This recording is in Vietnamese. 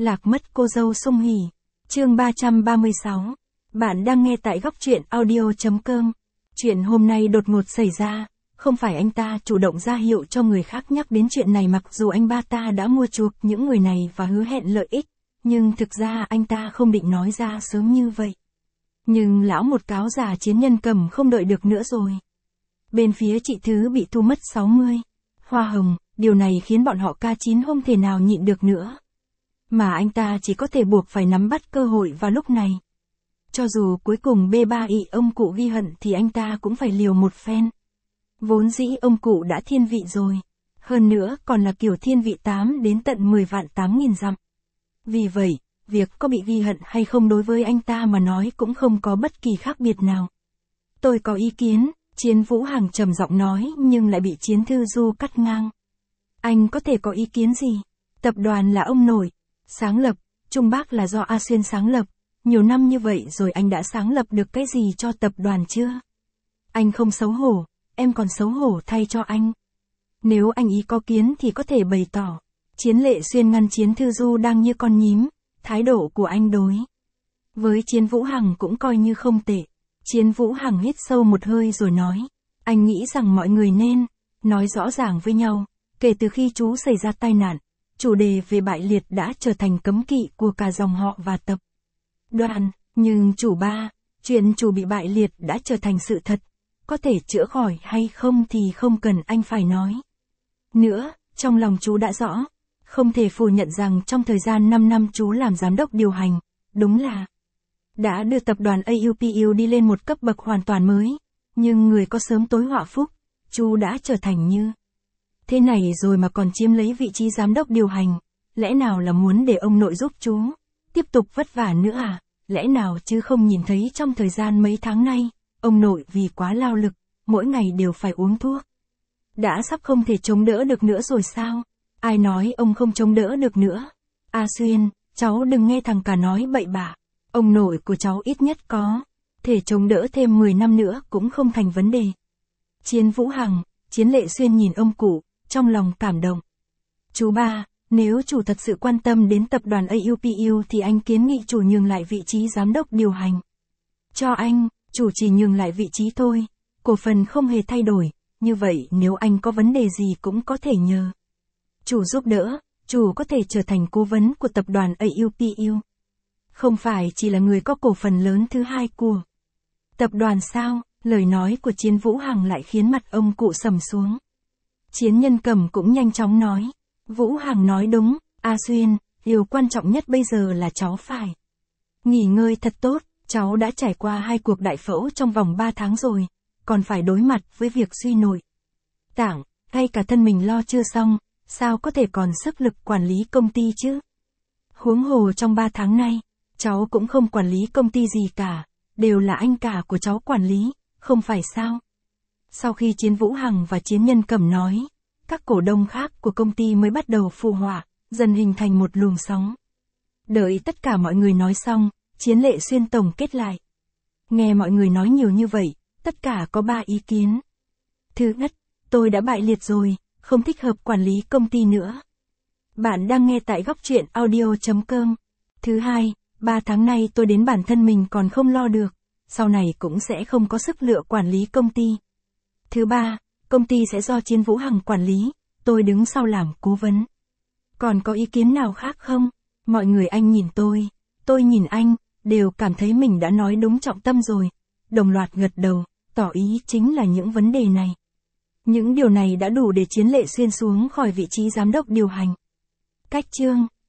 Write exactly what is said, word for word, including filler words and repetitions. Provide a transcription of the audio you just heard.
Lạc mất cô dâu Sung Hỉ. Chương ba trăm ba mươi sáu. Bạn đang nghe tại góc truyện audio.com. Chuyện hôm nay đột ngột xảy ra, không phải anh ta chủ động ra hiệu cho người khác nhắc đến chuyện này, mặc dù anh ba ta đã mua chuộc những người này và hứa hẹn lợi ích, nhưng thực ra anh ta không định nói ra sớm như vậy. Nhưng lão một cáo già Chiến Nhân Cầm không đợi được nữa rồi. Bên phía chị Thứ bị thu mất sáu mươi hoa hồng, điều này khiến bọn họ ca chín không thể nào nhịn được nữa. Mà anh ta chỉ có thể buộc phải nắm bắt cơ hội vào lúc này. Cho dù cuối cùng bê ba ị ông cụ ghi hận thì anh ta cũng phải liều một phen. Vốn dĩ ông cụ đã thiên vị rồi. Hơn nữa còn là kiểu thiên vị tám đến tận mười vạn tám nghìn dặm. Vì vậy, việc có bị ghi hận hay không đối với anh ta mà nói cũng không có bất kỳ khác biệt nào. Tôi có ý kiến, Chiến Vũ Hằng trầm giọng nói, nhưng lại bị Chiến Thư Du cắt ngang. Anh có thể có ý kiến gì? Tập đoàn là ông nội sáng lập, Trung Bắc là do A Xuyên sáng lập. Nhiều năm như vậy rồi anh đã sáng lập được cái gì cho tập đoàn chưa? Anh không xấu hổ, em còn xấu hổ thay cho anh. Nếu anh ý có kiến thì có thể bày tỏ. Chiến Lệ Xuyên ngăn Chiến Thư Du đang như con nhím, thái độ của anh đối với Chiến Vũ Hằng cũng coi như không tệ. Chiến Vũ Hằng hít sâu một hơi rồi nói, anh nghĩ rằng mọi người nên nói rõ ràng với nhau. Kể từ khi chú xảy ra tai nạn, chủ đề về bại liệt đã trở thành cấm kỵ của cả dòng họ và tập đoàn. Nhưng chủ ba, chuyện chủ bị bại liệt đã trở thành sự thật. Có thể chữa khỏi hay không thì không cần anh phải nói nữa, trong lòng chú đã rõ. Không thể phủ nhận rằng trong thời gian năm năm chú làm giám đốc điều hành, đúng là đã đưa tập đoàn a u pê u đi lên một cấp bậc hoàn toàn mới. Nhưng người có sớm tối họa phúc, chú đã trở thành như thế này rồi mà còn chiếm lấy vị trí giám đốc điều hành. Lẽ nào là muốn để ông nội giúp chú tiếp tục vất vả nữa à? Lẽ nào chứ không nhìn thấy trong thời gian mấy tháng nay, ông nội vì quá lao lực, mỗi ngày đều phải uống thuốc. Đã sắp không thể chống đỡ được nữa rồi sao? Ai nói ông không chống đỡ được nữa? A Xuyên, cháu đừng nghe thằng cả nói bậy bạ. Ông nội của cháu ít nhất có thể chống đỡ thêm mười năm nữa cũng không thành vấn đề. Chiến Vũ Hằng, Chiến Lệ Xuyên nhìn ông cụ, trong lòng cảm động. Chú ba, nếu chủ thật sự quan tâm đến tập đoàn a u pê u thì anh kiến nghị chủ nhường lại vị trí giám đốc điều hành cho anh. Chủ chỉ nhường lại vị trí thôi, cổ phần không hề thay đổi. Như vậy nếu anh có vấn đề gì cũng có thể nhờ chủ giúp đỡ. Chủ có thể trở thành cố vấn của tập đoàn a u pê u. Không phải chỉ là người có cổ phần lớn thứ hai của tập đoàn sao? Lời nói của Chiến Vũ Hằng lại khiến mặt ông cụ sầm xuống. Chiến Nhân Cầm cũng nhanh chóng nói, Vũ Hằng nói đúng, A Xuyên, điều quan trọng nhất bây giờ là cháu phải nghỉ ngơi thật tốt. Cháu đã trải qua hai cuộc đại phẫu trong vòng ba tháng rồi, còn phải đối mặt với việc suy nội tạng, ngay cả thân mình lo chưa xong, sao có thể còn sức lực quản lý công ty chứ? Huống hồ trong ba tháng nay, cháu cũng không quản lý công ty gì cả, đều là anh cả của cháu quản lý, không phải sao? Sau khi Chiến Vũ Hằng và Chiến Nhân Cầm nói, các cổ đông khác của công ty mới bắt đầu phụ họa, dần hình thành một luồng sóng. Đợi tất cả mọi người nói xong, Chiến Lệ Xuyên tổng kết lại. Nghe mọi người nói nhiều như vậy, tất cả có ba ý kiến. Thứ nhất, tôi đã bại liệt rồi, không thích hợp quản lý công ty nữa. Bạn đang nghe tại góc truyện audio.com. Thứ hai, ba tháng nay tôi đến bản thân mình còn không lo được, sau này cũng sẽ không có sức lựa quản lý công ty. Thứ ba, công ty sẽ do Chiến Vũ Hằng quản lý, tôi đứng sau làm cố vấn. Còn có ý kiến nào khác không? Mọi người anh nhìn tôi, tôi nhìn anh, đều cảm thấy mình đã nói đúng trọng tâm rồi. Đồng loạt gật đầu, tỏ ý chính là những vấn đề này. Những điều này đã đủ để Chiến Lệ Xuyên xuống khỏi vị trí giám đốc điều hành. Cách chương